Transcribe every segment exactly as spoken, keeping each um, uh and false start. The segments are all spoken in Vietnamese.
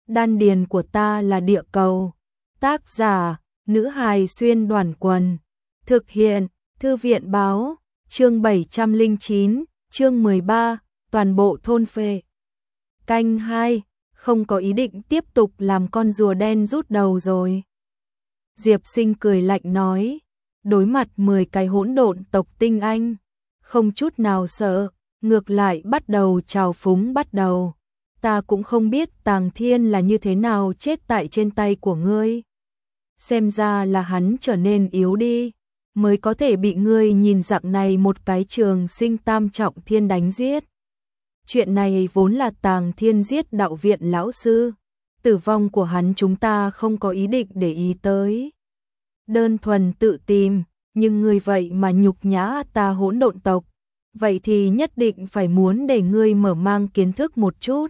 Đan điền của ta là địa cầu. Tác giả, nữ hài xuyên đoàn quần. Thực hiện, thư viện báo, chương bảy trăm lẻ chín, chương mười ba, toàn bộ thôn phệ. Canh hai, không có ý định tiếp tục làm con rùa đen rút đầu rồi. Diệp Sinh cười lạnh nói, đối mặt mười cái hỗn độn tộc tinh anh, không chút nào sợ, ngược lại bắt đầu trào phúng bắt đầu. Ta cũng không biết Tàng Thiên là như thế nào chết tại trên tay của ngươi. Xem ra là hắn trở nên yếu đi, mới có thể bị ngươi nhìn dạng này một cái trường sinh tam trọng thiên đánh giết. Chuyện này vốn là Tàng Thiên giết đạo viện lão sư, tử vong của hắn chúng ta không có ý định để ý tới. Đơn thuần tự tìm, nhưng ngươi vậy mà nhục nhã ta hỗn độn tộc, vậy thì nhất định phải muốn để ngươi mở mang kiến thức một chút.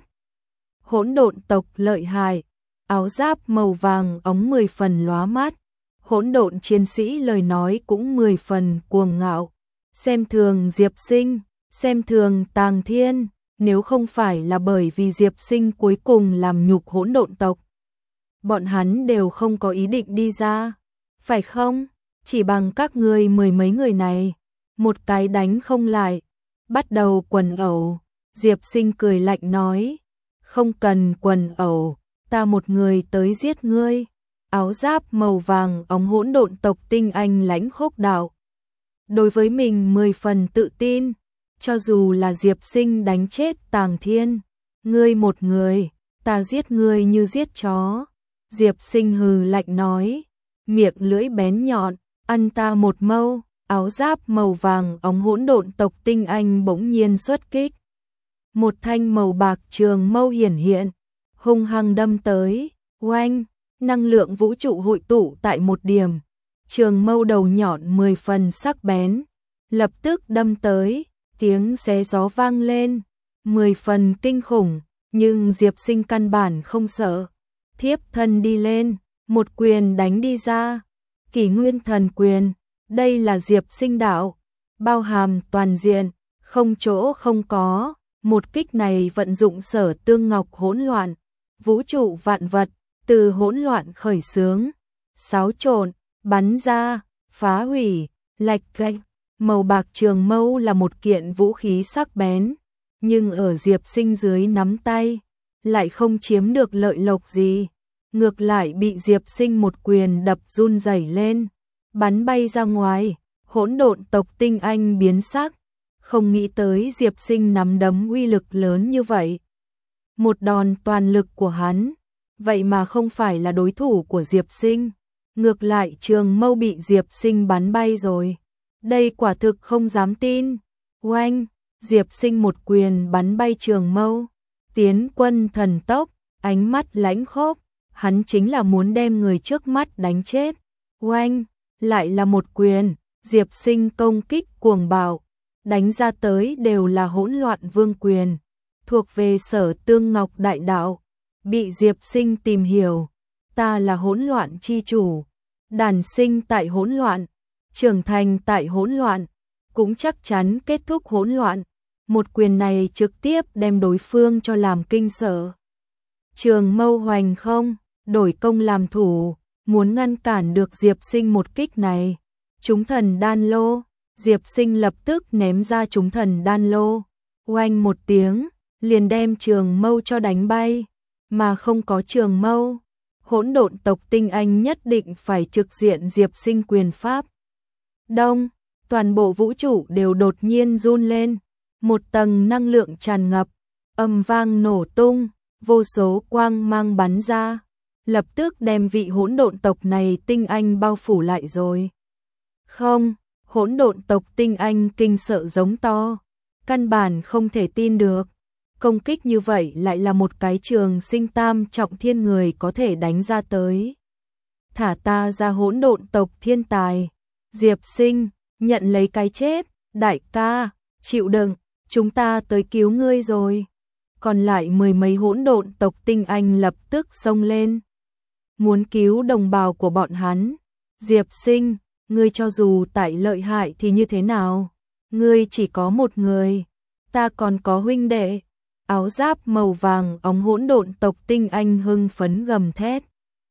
Hỗn độn tộc lợi hại, áo giáp màu vàng óng mười phần lóa mắt, hỗn độn chiến sĩ lời nói cũng mười phần cuồng ngạo, xem thường Diệp Sinh, xem thường Tàng Thiên, nếu không phải là bởi vì Diệp Sinh cuối cùng làm nhục hỗn độn tộc, bọn hắn đều không có ý định đi ra, phải không? Chỉ bằng các ngươi mười mấy người này, một cái đánh không lại, bắt đầu quần ẩu. Diệp Sinh cười lạnh nói, không cần quần ẩu, ta một người tới giết ngươi. Áo giáp màu vàng óng hỗn độn tộc tinh anh lãnh khốc đạo. Đối với mình mười phần tự tin, cho dù là Diệp Sinh đánh chết Tàng Thiên, ngươi một người, ta giết ngươi như giết chó. Diệp Sinh hừ lạnh nói, miệng lưỡi bén nhọn, ăn ta một mâu. Áo giáp màu vàng óng hỗn độn tộc tinh anh bỗng nhiên xuất kích. Một thanh màu bạc trường mâu hiển hiện, hung hăng đâm tới, oanh, năng lượng vũ trụ hội tụ tại một điểm. Trường mâu đầu nhọn mười phần sắc bén, lập tức đâm tới, tiếng xé gió vang lên, mười phần kinh khủng, nhưng Diệp Sinh căn bản không sợ. Thiếp thân đi lên, một quyền đánh đi ra, Kỷ Nguyên Thần Quyền. Đây là Diệp Sinh đạo, bao hàm toàn diện, không chỗ không có. Một kích này vận dụng sở tương ngọc hỗn loạn, vũ trụ vạn vật, từ hỗn loạn khởi xướng, xáo trộn, bắn ra, phá hủy, lạch gạch. Màu bạc trường mâu là một kiện vũ khí sắc bén, nhưng ở Diệp Sinh dưới nắm tay, lại không chiếm được lợi lộc gì. Ngược lại bị Diệp Sinh một quyền đập run rẩy lên, bắn bay ra ngoài. Hỗn độn tộc tinh anh biến sắc, không nghĩ tới Diệp Sinh nắm đấm uy lực lớn như vậy. Một đòn toàn lực của hắn, vậy mà không phải là đối thủ của Diệp Sinh. Ngược lại trường mâu bị Diệp Sinh bắn bay rồi. Đây quả thực không dám tin. Oanh, Diệp Sinh một quyền bắn bay trường mâu. Tiến quân thần tốc, ánh mắt lãnh khốc, hắn chính là muốn đem người trước mắt đánh chết. Oanh, lại là một quyền, Diệp Sinh công kích cuồng bạo, đánh ra tới đều là hỗn loạn vương quyền, thuộc về sở tương ngọc đại đạo, bị Diệp Sinh tìm hiểu. Ta là hỗn loạn chi chủ, đản sinh tại hỗn loạn, trưởng thành tại hỗn loạn, cũng chắc chắn kết thúc hỗn loạn. Một quyền này trực tiếp đem đối phương cho làm kinh sợ. Trường mâu hoành không, đổi công làm thủ, muốn ngăn cản được Diệp Sinh một kích này. Chúng thần đan lô, Diệp Sinh lập tức ném ra chúng thần đan lô, oanh một tiếng, liền đem trường mâu cho đánh bay, mà không có trường mâu. Hỗn độn tộc tinh anh nhất định phải trực diện Diệp Sinh quyền pháp. Đông, toàn bộ vũ trụ đều đột nhiên run lên, một tầng năng lượng tràn ngập, âm vang nổ tung, vô số quang mang bắn ra, lập tức đem vị hỗn độn tộc này tinh anh bao phủ lại rồi. Không, hỗn độn tộc tinh anh kinh sợ giống to, căn bản không thể tin được. Công kích như vậy lại là một cái trường sinh tam trọng thiên người có thể đánh ra tới. Thả ta ra hỗn độn tộc thiên tài. Diệp Sinh, nhận lấy cái chết, đại ca, chịu đựng, chúng ta tới cứu ngươi rồi. Còn lại mười mấy hỗn độn tộc tinh anh lập tức xông lên, muốn cứu đồng bào của bọn hắn. Diệp Sinh, ngươi cho dù tại lợi hại thì như thế nào? Ngươi chỉ có một người, ta còn có huynh đệ. áo giáp màu vàng óng hỗn độn tộc tinh anh hưng phấn gầm thét.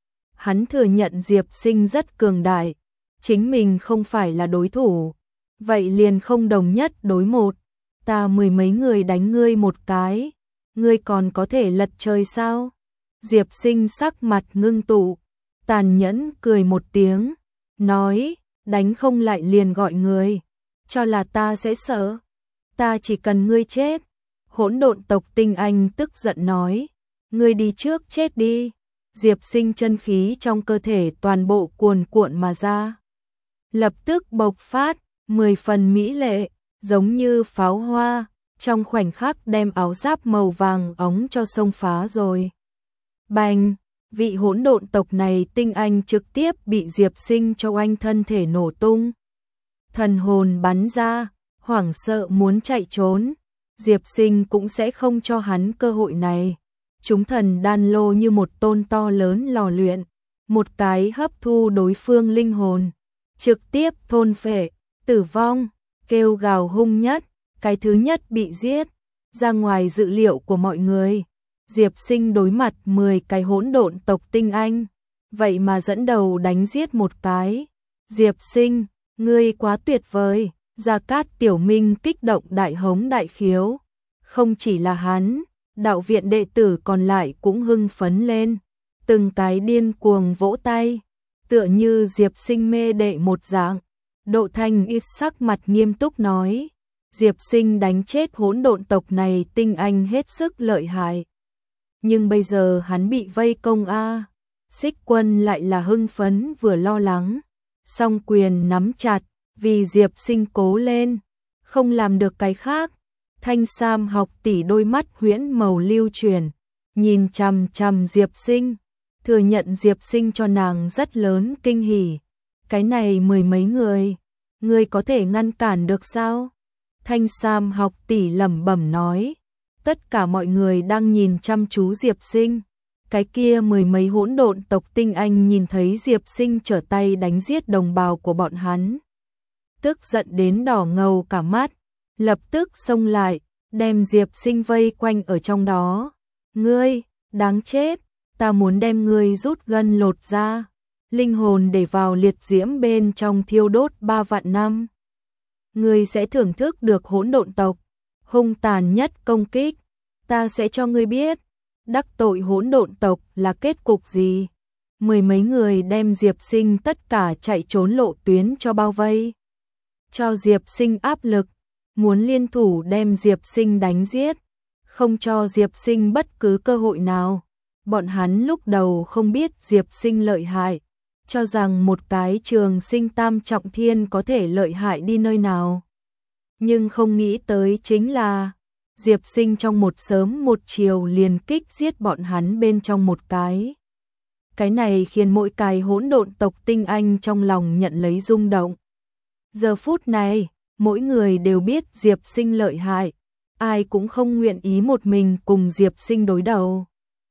Hắn thừa nhận Diệp Sinh rất cường đại, chính mình không phải là đối thủ, vậy liền không đồng nhất đối một, ta mười mấy người đánh ngươi một cái, ngươi còn có thể lật trời sao? Diệp Sinh sắc mặt ngưng tụ, tàn nhẫn cười một tiếng, nói, đánh không lại liền gọi người, cho là ta sẽ sợ, ta chỉ cần ngươi chết. Hỗn độn tộc tinh anh tức giận nói, ngươi đi trước chết đi. Diệp Sinh chân khí trong cơ thể toàn bộ cuồn cuộn mà ra, lập tức bộc phát, mười phần mỹ lệ, giống như pháo hoa, trong khoảnh khắc đem áo giáp màu vàng óng cho xông phá rồi. Bành, vị hỗn độn tộc này tinh anh trực tiếp bị Diệp Sinh cho oanh thân thể nổ tung. Thần hồn bắn ra, hoảng sợ muốn chạy trốn, Diệp Sinh cũng sẽ không cho hắn cơ hội này. Chúng thần đan lô như một tôn to lớn lò luyện, một cái hấp thu đối phương linh hồn, trực tiếp thôn phệ, tử vong, kêu gào hung nhất, cái thứ nhất bị giết, ra ngoài dự liệu của mọi người. Diệp Sinh đối mặt mười cái hỗn độn tộc tinh anh, vậy mà dẫn đầu đánh giết một cái. Diệp Sinh, ngươi quá tuyệt vời, Gia Cát Tiểu Minh kích động đại hống đại khiếu, không chỉ là hắn, đạo viện đệ tử còn lại cũng hưng phấn lên, từng cái điên cuồng vỗ tay, tựa như Diệp Sinh mê đệ một dạng. Độ Thanh ít sắc mặt nghiêm túc nói, Diệp Sinh đánh chết hỗn độn tộc này tinh anh hết sức lợi hại. Nhưng bây giờ hắn bị vây công a. Xích Quân lại là hưng phấn vừa lo lắng, song quyền nắm chặt, vì Diệp Sinh cố lên, không làm được cái khác. Thanh Sam học tỷ đôi mắt huyễn màu lưu chuyển, nhìn chằm chằm Diệp Sinh, thừa nhận Diệp Sinh cho nàng rất lớn kinh hỉ. Cái này mười mấy người, ngươi có thể ngăn cản được sao? Thanh Sam học tỷ lẩm bẩm nói. Tất cả mọi người đang nhìn chăm chú Diệp Sinh. Cái kia mười mấy hỗn độn tộc tinh anh nhìn thấy Diệp Sinh trở tay đánh giết đồng bào của bọn hắn, tức giận đến đỏ ngầu cả mắt, lập tức xông lại, đem Diệp Sinh vây quanh ở trong đó. Ngươi, đáng chết, ta muốn đem ngươi rút gân lột ra, linh hồn để vào liệt diễm bên trong thiêu đốt ba vạn năm. Ngươi sẽ thưởng thức được hỗn độn tộc hung tàn nhất công kích, ta sẽ cho ngươi biết, đắc tội hỗn độn tộc là kết cục gì. Mười mấy người đem Diệp Sinh tất cả chạy trốn lộ tuyến cho bao vây, cho Diệp Sinh áp lực, muốn liên thủ đem Diệp Sinh đánh giết, không cho Diệp Sinh bất cứ cơ hội nào. Bọn hắn lúc đầu không biết Diệp Sinh lợi hại, cho rằng một cái trường sinh tam trọng thiên có thể lợi hại đi nơi nào. Nhưng không nghĩ tới chính là Diệp Sinh trong một sớm một chiều liền kích giết bọn hắn bên trong một cái. Cái này khiến mỗi cái hỗn độn tộc tinh anh trong lòng nhận lấy rung động. Giờ phút này, mỗi người đều biết Diệp Sinh lợi hại, ai cũng không nguyện ý một mình cùng Diệp Sinh đối đầu.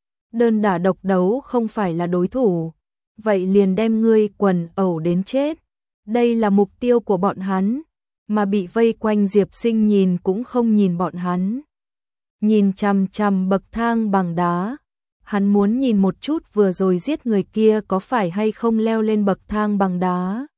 Đơn đả độc đấu không phải là đối thủ, vậy liền đem ngươi quần ẩu đến chết. Đây là mục tiêu của bọn hắn, mà bị vây quanh Diệp Sinh nhìn cũng không nhìn bọn hắn. Nhìn chằm chằm bậc thang bằng đá, hắn muốn nhìn một chút vừa rồi giết người kia có phải hay không leo lên bậc thang bằng đá.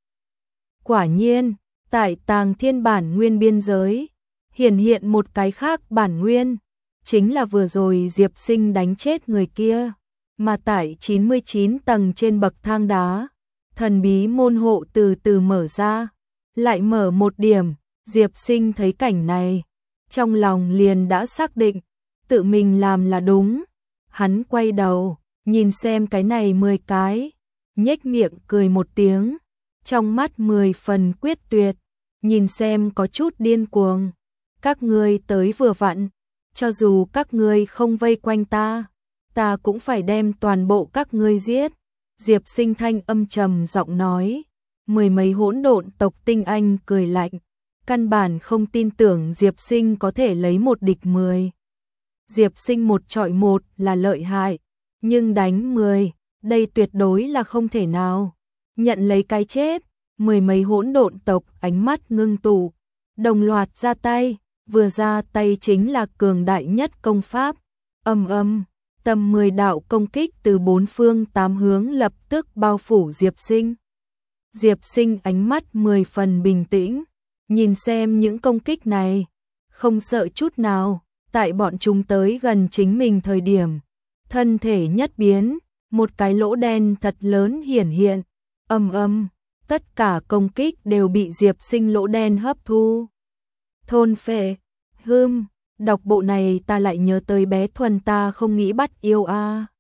Quả nhiên, tại Tàng Thiên bản nguyên biên giới, hiển hiện một cái khác bản nguyên, chính là vừa rồi Diệp Sinh đánh chết người kia, mà tại chín mươi chín tầng trên bậc thang đá, thần bí môn hộ từ từ mở ra, lại mở một điểm. Diệp Sinh thấy cảnh này, trong lòng liền đã xác định, tự mình làm là đúng. Hắn quay đầu, nhìn xem cái này mười cái, nhếch miệng cười một tiếng, trong mắt mười phần quyết tuyệt, nhìn xem có chút điên cuồng. Các ngươi tới vừa vặn, cho dù các ngươi không vây quanh ta, ta cũng phải đem toàn bộ các ngươi giết. Diệp Sinh thanh âm trầm giọng nói. Mười mấy hỗn độn tộc tinh anh cười lạnh, căn bản không tin tưởng Diệp Sinh có thể lấy một địch mười. Diệp Sinh một trọi một là lợi hại, nhưng đánh mười, đây tuyệt đối là không thể nào. Nhận lấy cái chết, mười mấy hỗn độn tộc ánh mắt ngưng tụ, đồng loạt ra tay, vừa ra tay chính là cường đại nhất công pháp. Ầm ầm, tầm mười đạo công kích từ bốn phương tám hướng lập tức bao phủ Diệp Sinh. Diệp Sinh ánh mắt mười phần bình tĩnh, nhìn xem những công kích này, không sợ chút nào, tại bọn chúng tới gần chính mình thời điểm, thân thể nhất biến, một cái lỗ đen thật lớn hiển hiện, ầm ầm, tất cả công kích đều bị Diệp Sinh lỗ đen hấp thu. Thôn phệ, hưm, đọc bộ này ta lại nhớ tới bé Thuần ta không nghĩ bắt yêu a. À.